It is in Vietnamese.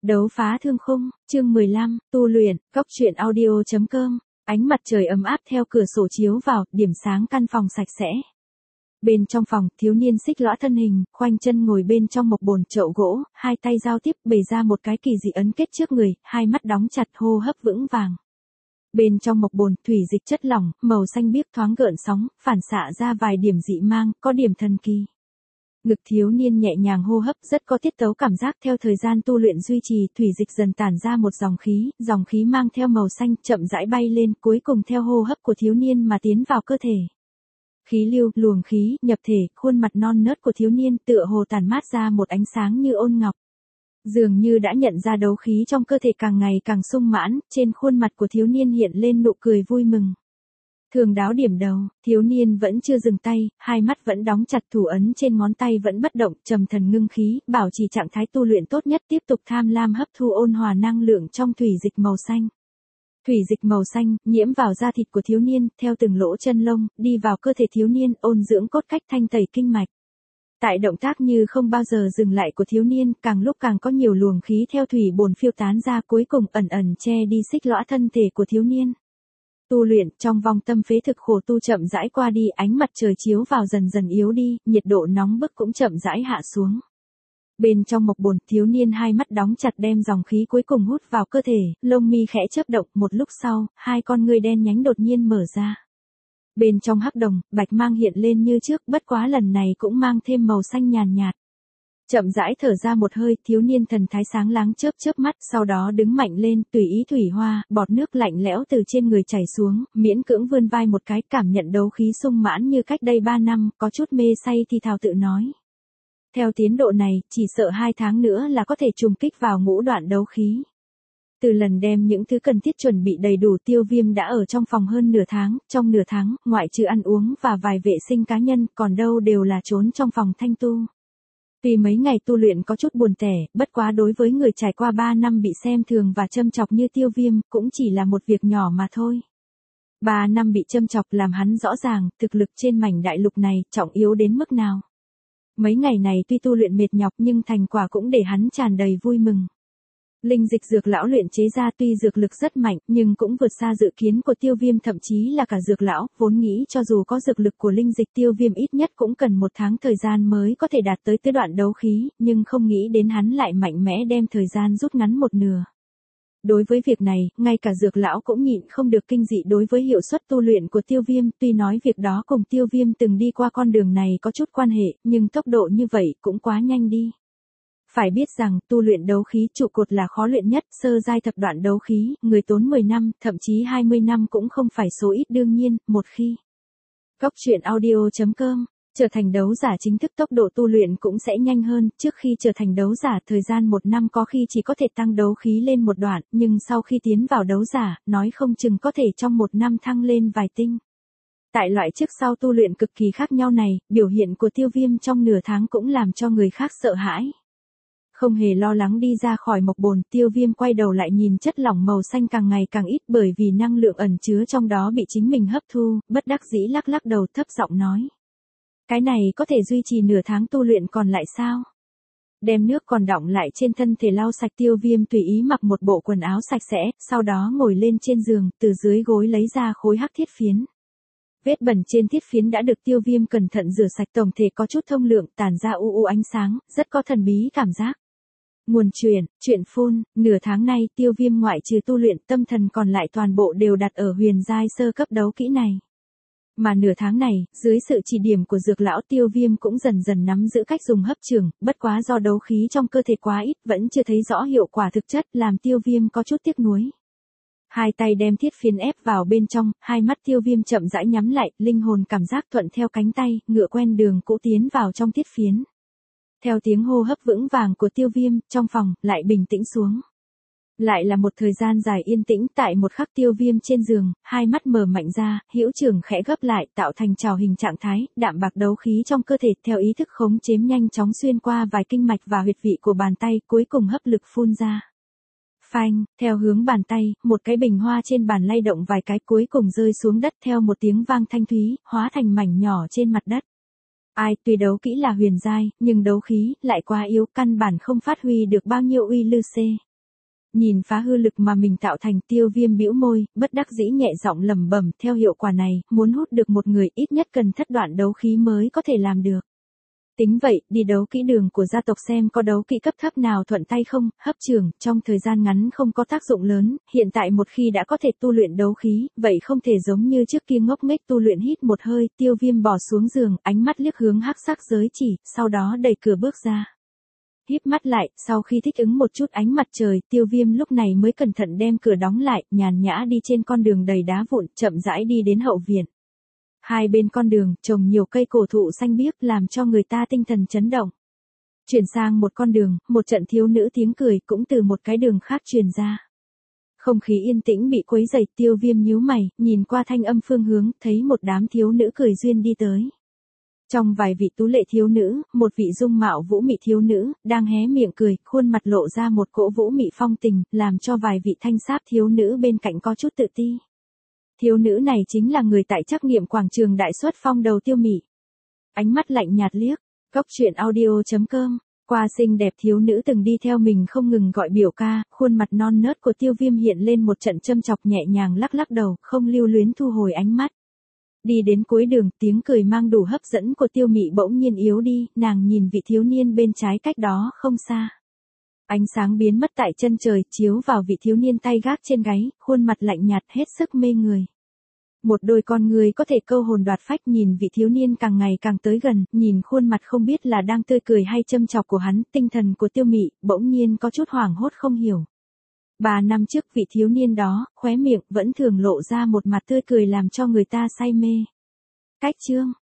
Đấu phá thương khung, chương 15, tu luyện, góc truyện audio.com, ánh mặt trời ấm áp theo cửa sổ chiếu vào, điểm sáng căn phòng sạch sẽ. Bên trong phòng, thiếu niên xích lõa thân hình, khoanh chân ngồi bên trong một bồn chậu gỗ, hai tay giao tiếp bày ra một cái kỳ dị ấn kết trước người, hai mắt đóng chặt hô hấp vững vàng. Bên trong mộc bồn, thủy dịch chất lỏng, màu xanh biếc thoáng gợn sóng, phản xạ ra vài điểm dị mang, có điểm thần kỳ. Ngực thiếu niên nhẹ nhàng hô hấp rất có tiết tấu cảm giác theo thời gian tu luyện duy trì, thủy dịch dần tản ra một dòng khí mang theo màu xanh chậm rãi bay lên, cuối cùng theo hô hấp của thiếu niên mà tiến vào cơ thể. Khí lưu, luồng khí, nhập thể, khuôn mặt non nớt của thiếu niên tựa hồ tản mát ra một ánh sáng như ôn ngọc. Dường như đã nhận ra đấu khí trong cơ thể càng ngày càng sung mãn, trên khuôn mặt của thiếu niên hiện lên nụ cười vui mừng. Thường đáo điểm đầu, thiếu niên vẫn chưa dừng tay, hai mắt vẫn đóng chặt, thủ ấn trên ngón tay vẫn bất động, trầm thần ngưng khí, bảo trì trạng thái tu luyện tốt nhất, tiếp tục tham lam hấp thu ôn hòa năng lượng trong thủy dịch màu xanh. Thủy dịch màu xanh, nhiễm vào da thịt của thiếu niên, theo từng lỗ chân lông, đi vào cơ thể thiếu niên, ôn dưỡng cốt cách thanh tẩy kinh mạch. Tại động tác như không bao giờ dừng lại của thiếu niên, càng lúc càng có nhiều luồng khí theo thủy bồn phiêu tán ra, cuối cùng ẩn ẩn che đi xích lõa thân thể của thiếu niên. Tu luyện, trong vòng tâm phế thực khổ tu chậm rãi qua đi, ánh mặt trời chiếu vào dần dần yếu đi, nhiệt độ nóng bức cũng chậm rãi hạ xuống. Bên trong mộc bồn, thiếu niên hai mắt đóng chặt đem dòng khí cuối cùng hút vào cơ thể, lông mi khẽ chớp động, một lúc sau, hai con ngươi đen nhánh đột nhiên mở ra. Bên trong hắc đồng, bạch mang hiện lên như trước, bất quá lần này cũng mang thêm màu xanh nhàn nhạt. Chậm rãi thở ra một hơi, thiếu niên thần thái sáng láng chớp chớp mắt, sau đó đứng mạnh lên, tùy ý thủy hoa, bọt nước lạnh lẽo từ trên người chảy xuống, miễn cưỡng vươn vai một cái, cảm nhận đấu khí sung mãn như cách đây 3 năm, có chút mê say thì thào tự nói. Theo tiến độ này, chỉ sợ 2 tháng nữa là có thể trùng kích vào ngũ đoạn đấu khí. Từ lần đem những thứ cần thiết chuẩn bị đầy đủ, Tiêu Viêm đã ở trong phòng hơn nửa tháng, trong nửa tháng, ngoại trừ ăn uống và vài vệ sinh cá nhân, còn đâu đều là trốn trong phòng thanh tu. Vì mấy ngày tu luyện có chút buồn tẻ, bất quá đối với người trải qua 3 năm bị xem thường và châm chọc như Tiêu Viêm, cũng chỉ là một việc nhỏ mà thôi. 3 năm bị châm chọc làm hắn rõ ràng, thực lực trên mảnh đại lục này, trọng yếu đến mức nào. Mấy ngày này tuy tu luyện mệt nhọc nhưng thành quả cũng để hắn tràn đầy vui mừng. Linh dịch dược lão luyện chế ra tuy dược lực rất mạnh, nhưng cũng vượt xa dự kiến của Tiêu Viêm, thậm chí là cả dược lão, vốn nghĩ cho dù có dược lực của linh dịch, Tiêu Viêm ít nhất cũng cần 1 tháng thời gian mới có thể đạt tới đoạn đấu khí, nhưng không nghĩ đến hắn lại mạnh mẽ đem thời gian rút ngắn một nửa. Đối với việc này, ngay cả dược lão cũng nhịn không được kinh dị đối với hiệu suất tu luyện của Tiêu Viêm, tuy nói việc đó cùng Tiêu Viêm từng đi qua con đường này có chút quan hệ, nhưng tốc độ như vậy cũng quá nhanh đi. Phải biết rằng, tu luyện đấu khí trụ cột là khó luyện nhất, sơ giai thập đoạn đấu khí, người tốn 10 năm, thậm chí 20 năm cũng không phải số ít. Đương nhiên, một khi góc truyện audio.com trở thành đấu giả chính thức, tốc độ tu luyện cũng sẽ nhanh hơn. Trước khi trở thành đấu giả, thời gian 1 năm có khi chỉ có thể tăng đấu khí lên một đoạn, nhưng sau khi tiến vào đấu giả, nói không chừng có thể trong 1 năm thăng lên vài tinh. Tại loại trước sau tu luyện cực kỳ khác nhau này, biểu hiện của Tiêu Viêm trong nửa tháng cũng làm cho người khác sợ hãi. Không hề lo lắng đi ra khỏi mộc bồn, Tiêu Viêm quay đầu lại nhìn chất lỏng màu xanh càng ngày càng ít bởi vì năng lượng ẩn chứa trong đó bị chính mình hấp thu, bất đắc dĩ lắc lắc đầu thấp giọng nói. Cái này có thể duy trì nửa tháng tu luyện còn lại sao? Đem nước còn đọng lại trên thân thể lau sạch, Tiêu Viêm tùy ý mặc một bộ quần áo sạch sẽ, sau đó ngồi lên trên giường, từ dưới gối lấy ra khối hắc thiết phiến. Vết bẩn trên thiết phiến đã được Tiêu Viêm cẩn thận rửa sạch, tổng thể có chút thông lượng, tản ra u ánh sáng, rất có thần bí cảm giác. Nguồn truyện phun, nửa tháng nay Tiêu Viêm ngoại trừ tu luyện, tâm thần còn lại toàn bộ đều đặt ở huyền giai sơ cấp đấu kỹ này. Mà nửa tháng này, dưới sự chỉ điểm của dược lão, Tiêu Viêm cũng dần dần nắm giữ cách dùng hấp trường, bất quá do đấu khí trong cơ thể quá ít, vẫn chưa thấy rõ hiệu quả thực chất, làm Tiêu Viêm có chút tiếc nuối. Hai tay đem thiết phiến ép vào bên trong, hai mắt Tiêu Viêm chậm rãi nhắm lại, linh hồn cảm giác thuận theo cánh tay, ngựa quen đường cũ tiến vào trong thiết phiến. Theo tiếng hô hấp vững vàng của Tiêu Viêm, trong phòng lại bình tĩnh xuống. Lại là một thời gian dài yên tĩnh, tại một khắc Tiêu Viêm trên giường, hai mắt mở mạnh ra, hữu trường khẽ gấp lại, tạo thành trào hình trạng thái, đạm bạc đấu khí trong cơ thể, theo ý thức khống chế nhanh chóng xuyên qua vài kinh mạch và huyệt vị của bàn tay, cuối cùng hấp lực phun ra. Phanh, theo hướng bàn tay, một cái bình hoa trên bàn lay động vài cái, cuối cùng rơi xuống đất theo một tiếng vang thanh thúy, hóa thành mảnh nhỏ trên mặt đất. Tuy đấu kỹ là huyền giai, nhưng đấu khí lại quá yếu, căn bản không phát huy được bao nhiêu uy lực. Nhìn phá hư lực mà mình tạo thành, Tiêu Viêm bĩu môi, bất đắc dĩ nhẹ giọng lẩm bẩm, theo hiệu quả này, muốn hút được một người ít nhất cần thất đoạn đấu khí mới có thể làm được. Tính vậy, đi đấu kỹ đường của gia tộc xem có đấu kỹ cấp thấp nào thuận tay không, hấp trường, trong thời gian ngắn không có tác dụng lớn, hiện tại một khi đã có thể tu luyện đấu khí, vậy không thể giống như trước kia ngốc nghếch tu luyện. Hít một hơi, Tiêu Viêm bỏ xuống giường, ánh mắt liếc hướng hắc sắc giới chỉ, sau đó đẩy cửa bước ra. Híp mắt lại, sau khi thích ứng một chút ánh mặt trời, Tiêu Viêm lúc này mới cẩn thận đem cửa đóng lại, nhàn nhã đi trên con đường đầy đá vụn, chậm rãi đi đến hậu viện. Hai bên con đường, trồng nhiều cây cổ thụ xanh biếc làm cho người ta tinh thần chấn động. Chuyển sang một con đường, một trận thiếu nữ tiếng cười cũng từ một cái đường khác truyền ra. Không khí yên tĩnh bị quấy rầy, Tiêu Viêm nhíu mày, nhìn qua thanh âm phương hướng, thấy một đám thiếu nữ cười duyên đi tới. Trong vài vị tú lệ thiếu nữ, một vị dung mạo vũ mị thiếu nữ, đang hé miệng cười, khuôn mặt lộ ra một cỗ vũ mị phong tình, làm cho vài vị thanh sáp thiếu nữ bên cạnh có chút tự ti. Thiếu nữ này chính là người tại trắc nghiệm quảng trường đại xuất phong đầu Tiêu Mị. Ánh mắt lạnh nhạt liếc, Cốc Truyện Audio.com, qua xinh đẹp thiếu nữ từng đi theo mình không ngừng gọi biểu ca, khuôn mặt non nớt của Tiêu Viêm hiện lên một trận châm chọc, nhẹ nhàng lắc lắc đầu, không lưu luyến thu hồi ánh mắt. Đi đến cuối đường, tiếng cười mang đủ hấp dẫn của Tiêu Mị bỗng nhiên yếu đi, nàng nhìn vị thiếu niên bên trái cách đó không xa. Ánh sáng biến mất tại chân trời, chiếu vào vị thiếu niên tay gác trên gáy, khuôn mặt lạnh nhạt hết sức mê người. Một đôi con người có thể câu hồn đoạt phách, nhìn vị thiếu niên càng ngày càng tới gần, nhìn khuôn mặt không biết là đang tươi cười hay châm chọc của hắn, tinh thần của Tiêu Mị bỗng nhiên có chút hoảng hốt không hiểu. 3 năm trước vị thiếu niên đó, khóe miệng vẫn thường lộ ra một mặt tươi cười làm cho người ta say mê. Cách chương